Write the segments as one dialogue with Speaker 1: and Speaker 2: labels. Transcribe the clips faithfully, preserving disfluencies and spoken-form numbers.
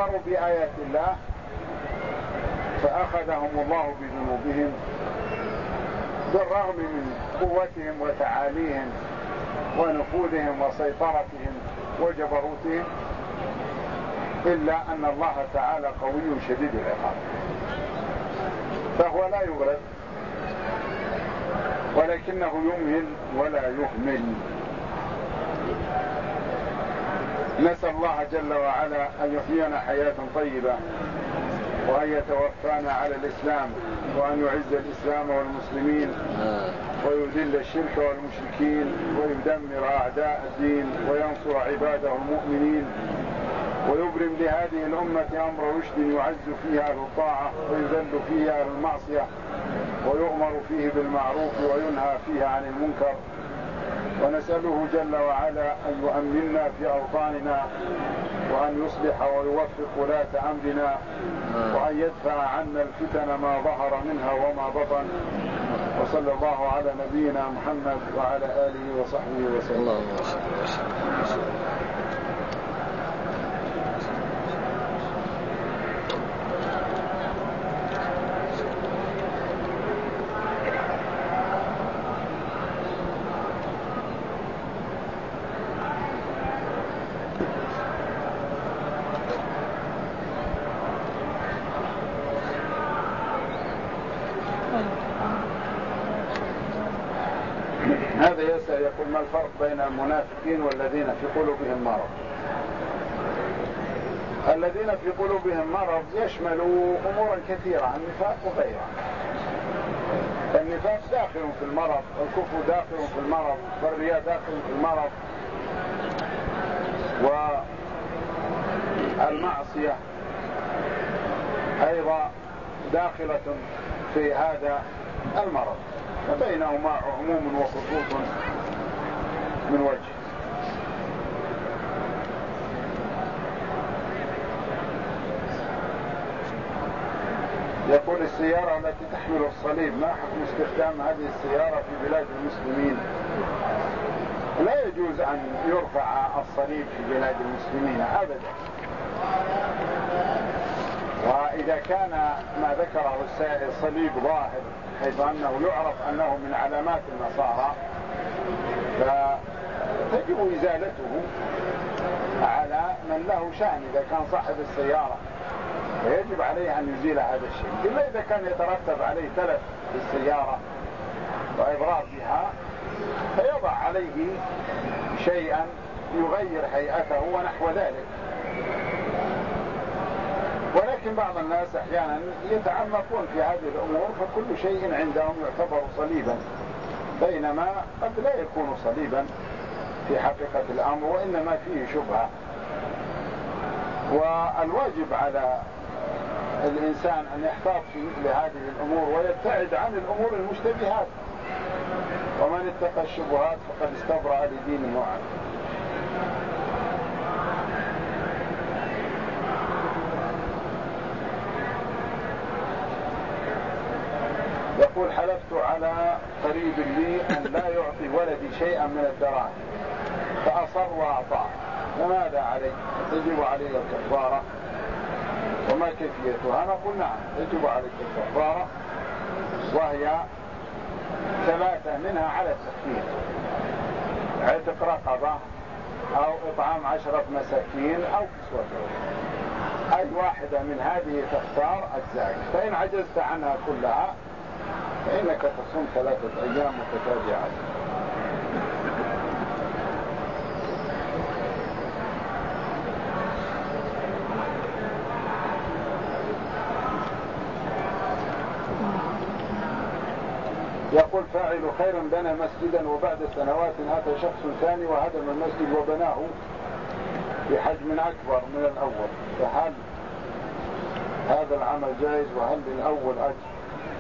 Speaker 1: كفروا بآيات الله فأخذهم الله بذنوبهم بالرغم من قوتهم وتعاليهم ونفوذهم وسيطرتهم وجبروتهم، إلا أن الله تعالى قوي شديد العقاب، فهو لا يغلب ولكنه يمهل ولا يهمل. نسأل الله جل وعلا أن يحيينا حياة طيبة، وأن يتوفانا على الإسلام، وأن يعز الإسلام والمسلمين، ويذل الشرك والمشركين، ويدمر أعداء الدين، وينصر عباده المؤمنين، ويبرم لهذه الأمة أمر رشد يعز فيه أهل الطاعة ويذل فيه أهل المعصية، ويؤمر فيه بالمعروف وينهى فيه عن المنكر. ونسأله جل وعلا أن يؤمننا في أوطاننا، وأن يصلح ويوفق ولاة أمرنا، وأن يدفع عنا الفتن ما ظهر منها وما بطن. وصلى الله على نبينا محمد وعلى آله وصحبه وسلم. هذا يسأل يقول: ما الفرق بين المنافقين والذين في قلوبهم مرض؟ الذين في قلوبهم مرض يشمل أمورا كثيرة، النفاق وغيرها. النفاق داخل في المرض، والكفر داخل في المرض، والرياء داخل في المرض، والمعصية أيضا داخلة في هذا المرض، فبينهما عموم وخصوص من وجه. يقول: السيارة التي تحمل الصليب ما حكم استخدام هذه السيارة في بلاد المسلمين؟ لا يجوز أن يرفع الصليب في بلاد المسلمين أبدا، وإذا كان ما ذكره الصليب ظاهر حيث أنه يعرف أنه من علامات النصارى فتجب إزالته على من له شأن. إذا كان صاحب السيارة فيجب عليه أن يزيل هذا الشيء، إلا إذا كان يترتب عليه تلف بالسيارة وإضرار بها فيضع عليه شيئا يغير هيئته ونحو ذلك. ولكن بعض الناس أحيانا يتعمقون في هذه الأمور، فكل شيء عندهم يعتبر صليبا، بينما قد لا يكون صليبا في حقيقة الأمر، وإنما فيه شبهة. والواجب على الإنسان أن يحتاط في مثل هذه الأمور ويبتعد عن الأمور المشتبهات، ومن اتقى الشبهات فقد استبرأ لدينه وعرضه. يقول: حلفت على قريب لي أن لا يعطي ولدي شيئا من الدراهم فأصر وأعطاه، فماذا علي؟ تجب علي الكفارة؟ وما كيفيتها؟ نقول: نعم يجب عليك الكفارة، وهي ثلاثة منها على التخفيف: عتق رقبة، أو إطعام عشرة مساكين، أو كسوتهم. أي واحدة من هذه تختار أجزاك، فإن عجزت عنها كلها فإنك تصوم ثلاثة أيام متتابعات. يقول: فاعل خير بنى مسجدا وبعد سنوات أتى شخص ثاني وهدم المسجد وبناه بحجم أكبر من الأول، فهل هذا العمل جائز؟ وهل للأول أجر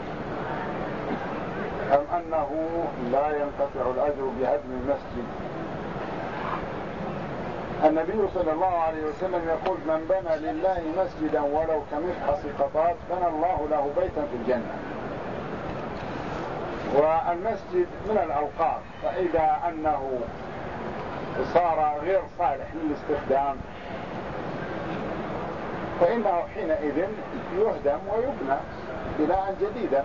Speaker 1: أم أنه لا ينقطع الأجر بهدم المسجد؟ النبي صلى الله عليه وسلم يقول: من بنى لله مسجدا ولو كمفحص قطات بنى الله له بيتا في الجنة. والمسجد من الأوقاف، فإذا أنه صار غير صالح للاستخدام فإنه حينئذ يهدم ويبنى بناء جديدا.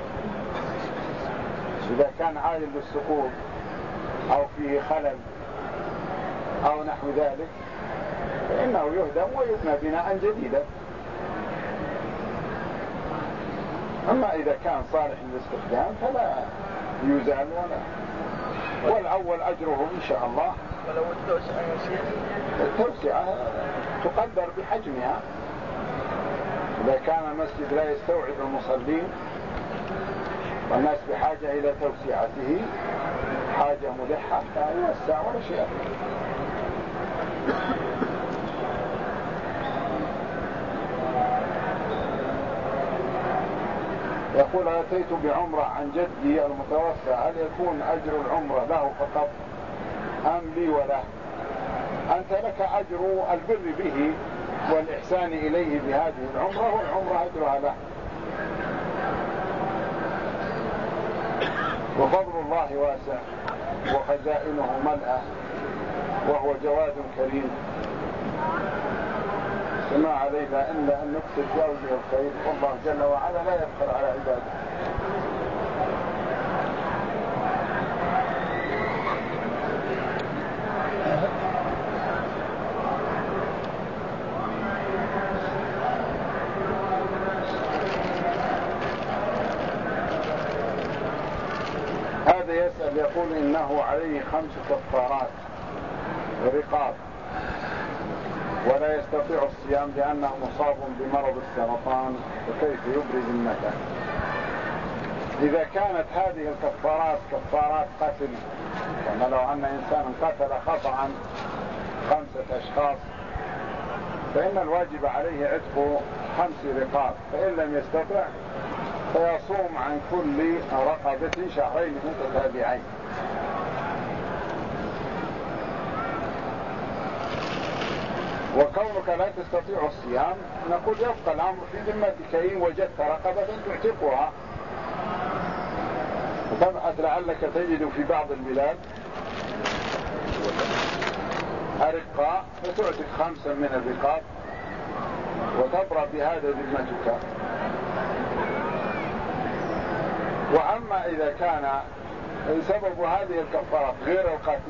Speaker 1: إذا كان عائل للسقوط أو فيه خلل أو نحو ذلك فإنه يهدم ويبنى بناء جديدا. أما إذا كان صالح للاستخدام فلا يزال ولا، والأول أجره إن شاء الله.
Speaker 2: ولو التوسعة يا شيخ؟
Speaker 1: التوسعة تقدر بحجمها. إذا كان المسجد لا يستوعب المصلين والناس بحاجة إلى توسعته حاجة ملحة فيوسع ولا شيء. يقول أتيت بعمرة عن جدي المتوفى، هل يكون أجر العمرة له فقط أم لي وله؟ أنت لك أجر البر به والإحسان إليه بهذه العمرة، والعمرة أجرها له. وفضل الله واسع وخزائنه ملأة وهو جواد كريم، فما علينا إلا أن نكتب بوجه الخير، والله جل وعلا لا يبخل على عباده. هذا يسأل يقول إنه عليه خمس كفارات رقاب ولا يستطيع الصيام لأنه مصاب بمرض السرطان، وكيف يبرز ذمته؟ إذا كانت هذه الكفارات كفارات قتل، كما لو أن إنسان قتل خطأ خمسة أشخاص فإن الواجب عليه عتق خمس رقاب، فإن لم يستطع فيصوم عن كل رقبة شهرين متتابعين. وكونك لا تستطيع الصيام نقول يبقى الأمر في ذمتك، إن وجدت رقبة تعتقها وتبحث لعلك تجد في بعض البلاد أرقاء فتعتق خمسا من الرقاب وتبرأ بهذا ذمتك. وأما إذا كان سبب هذه الكفارات غير القتل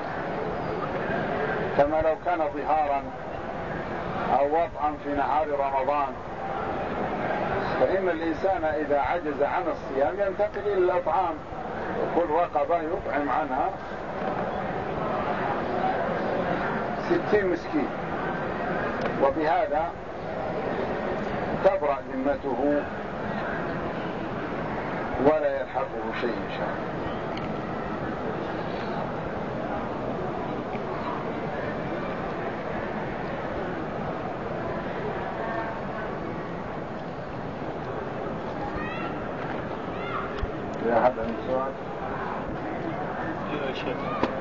Speaker 1: كما لو كان ظهارا أو وضعا في نهار رمضان، فإن الإنسان إذا عجز عن الصيام ينتقل إلى الأطعام، كل رقبة يطعم عنها ستين مسكين، وبهذا تبرأ ذمته ولا يلحقه شيء إن شاء الله. يا هذا السؤال.